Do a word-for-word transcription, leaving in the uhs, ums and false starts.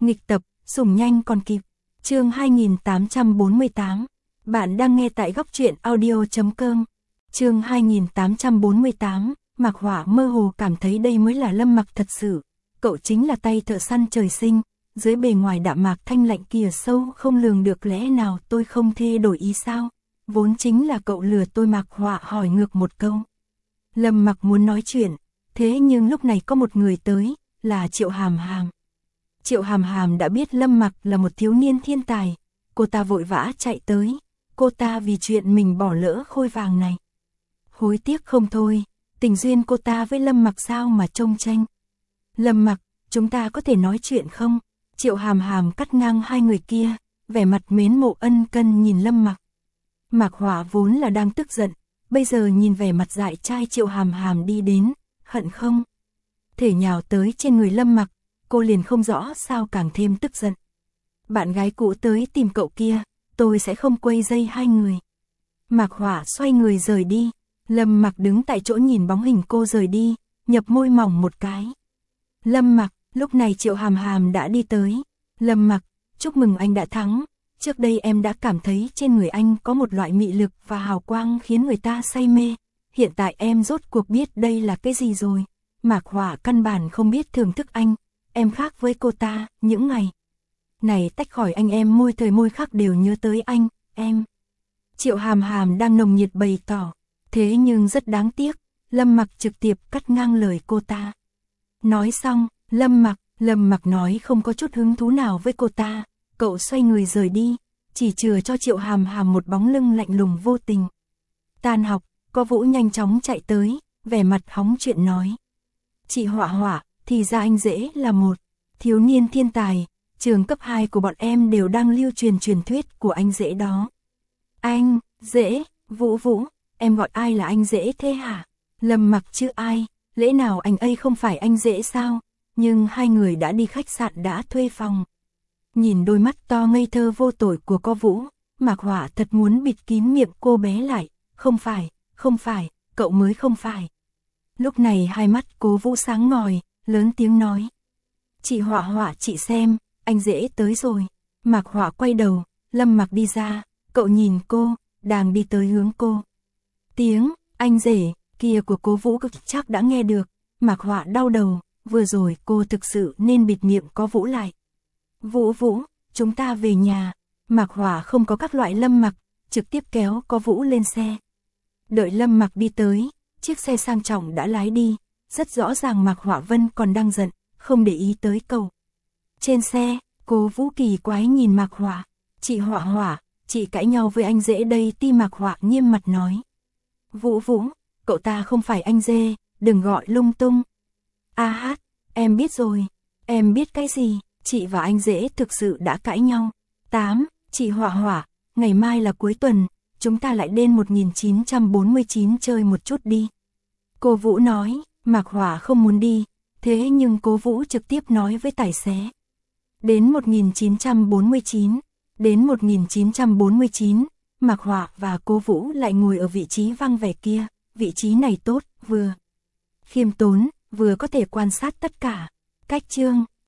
Nghịch tập, sủng nhanh còn kịp. Chương hai nghìn tám trăm bốn mươi tám. Bạn đang nghe tại góc truyện audio chấm com. Chương hai nghìn tám trăm bốn mươi tám. Mạc Họa mơ hồ cảm thấy đây mới là Lâm Mặc thật sự. Cậu chính là tay thợ săn trời sinh, dưới bề ngoài đạm mạc thanh lạnh kia sâu không lường được, lẽ nào tôi không thê đổi ý sao? Vốn chính là cậu lừa tôi. Mạc Họa hỏi ngược một câu. Lâm Mặc muốn nói chuyện, thế nhưng lúc này có một người tới, là Triệu Hàm Hàm. Triệu Hàm Hàm đã biết Lâm Mặc là một thiếu niên thiên tài, cô ta vội vã chạy tới, cô ta vì chuyện mình bỏ lỡ khôi vàng này. Hối tiếc không thôi, tình duyên cô ta với Lâm Mặc sao mà trông tranh. Lâm Mặc, chúng ta có thể nói chuyện không? Triệu Hàm Hàm cắt ngang hai người kia, vẻ mặt mến mộ ân cần nhìn Lâm Mặc. Mạc Họa vốn là đang tức giận, bây giờ nhìn vẻ mặt dại trai Triệu Hàm Hàm đi đến, hận không thể nhào tới trên người Lâm Mặc, cô liền không rõ sao càng thêm tức giận. Bạn gái cũ tới tìm cậu kia, tôi sẽ không quay dây hai người. Mạc Họa xoay người rời đi, Lâm Mặc đứng tại chỗ nhìn bóng hình cô rời đi, nhập môi mỏng một cái. Lâm Mặc, lúc này Triệu Hàm Hàm đã đi tới. Lâm Mặc, chúc mừng anh đã thắng. Trước đây em đã cảm thấy trên người anh có một loại mị lực và hào quang khiến người ta say mê. Hiện tại em rốt cuộc biết đây là cái gì rồi. Mạc Họa căn bản không biết thưởng thức anh. Em khác với cô ta, những ngày này tách khỏi anh em môi thời môi khắc đều nhớ tới anh, em. Triệu Hàm Hàm đang nồng nhiệt bày tỏ. Thế nhưng rất đáng tiếc, Lâm Mặc trực tiếp cắt ngang lời cô ta. Nói xong, Lâm Mặc, Lâm Mặc nói không có chút hứng thú nào với cô ta. Cậu xoay người rời đi, chỉ chừa cho Triệu Hàm Hàm một bóng lưng lạnh lùng vô tình. Tan học, có Vũ nhanh chóng chạy tới, vẻ mặt hóng chuyện nói. Chị Họa Họa, thì ra anh Dễ là một thiếu niên thiên tài, trường cấp hai của bọn em đều đang lưu truyền truyền thuyết của anh Dễ đó. Anh, Dễ, Vũ Vũ, em gọi ai là anh Dễ thế hả? Lâm Mặc chứ ai, lẽ nào anh ấy không phải anh Dễ sao? Nhưng hai người đã đi khách sạn đã thuê phòng. Nhìn đôi mắt to ngây thơ vô tội của cô Vũ, Mạc Họa thật muốn bịt kín miệng cô bé lại. Không phải, không phải, cậu mới không phải. Lúc này hai mắt cô Vũ sáng ngời, lớn tiếng nói. Chị Họa Họa, chị xem, anh Dễ tới rồi. Mạc Họa quay đầu, Lâm Mặc đi ra, cậu nhìn cô, đang đi tới hướng cô. Tiếng anh rể kia của cô Vũ chắc đã nghe được. Mạc Họa đau đầu, vừa rồi cô thực sự nên bịt miệng có Vũ lại. Vũ Vũ, chúng ta về nhà. Mạc Họa không có các loại Lâm Mặc, trực tiếp kéo có Vũ lên xe. Đợi Lâm Mặc đi tới, chiếc xe sang trọng đã lái đi, rất rõ ràng Mạc Họa Vân còn đang giận, không để ý tới cậu. Trên xe, cô Vũ kỳ quái nhìn Mạc Họa. Chị Họa Họa, chị cãi nhau với anh Dễ đây. Ti Mạc Họa nghiêm mặt nói. Vũ Vũ, cậu ta không phải anh Dê, đừng gọi lung tung. A hát, em biết rồi. Em biết cái gì? Chị và anh Dễ thực sự đã cãi nhau. tám. Chị Họa Họa, ngày mai là cuối tuần, chúng ta lại đến một nghìn chín trăm bốn mươi chín chơi một chút đi. Cô Vũ nói. Mạc Họa không muốn đi, thế nhưng cô Vũ trực tiếp nói với tài xế. Đến một nghìn chín trăm bốn mươi chín, đến một nghìn chín trăm bốn mươi chín, Mạc Họa và cô Vũ lại ngồi ở vị trí vắng vẻ kia. Vị trí này tốt, vừa khiêm tốn, vừa có thể quan sát tất cả. Cách chương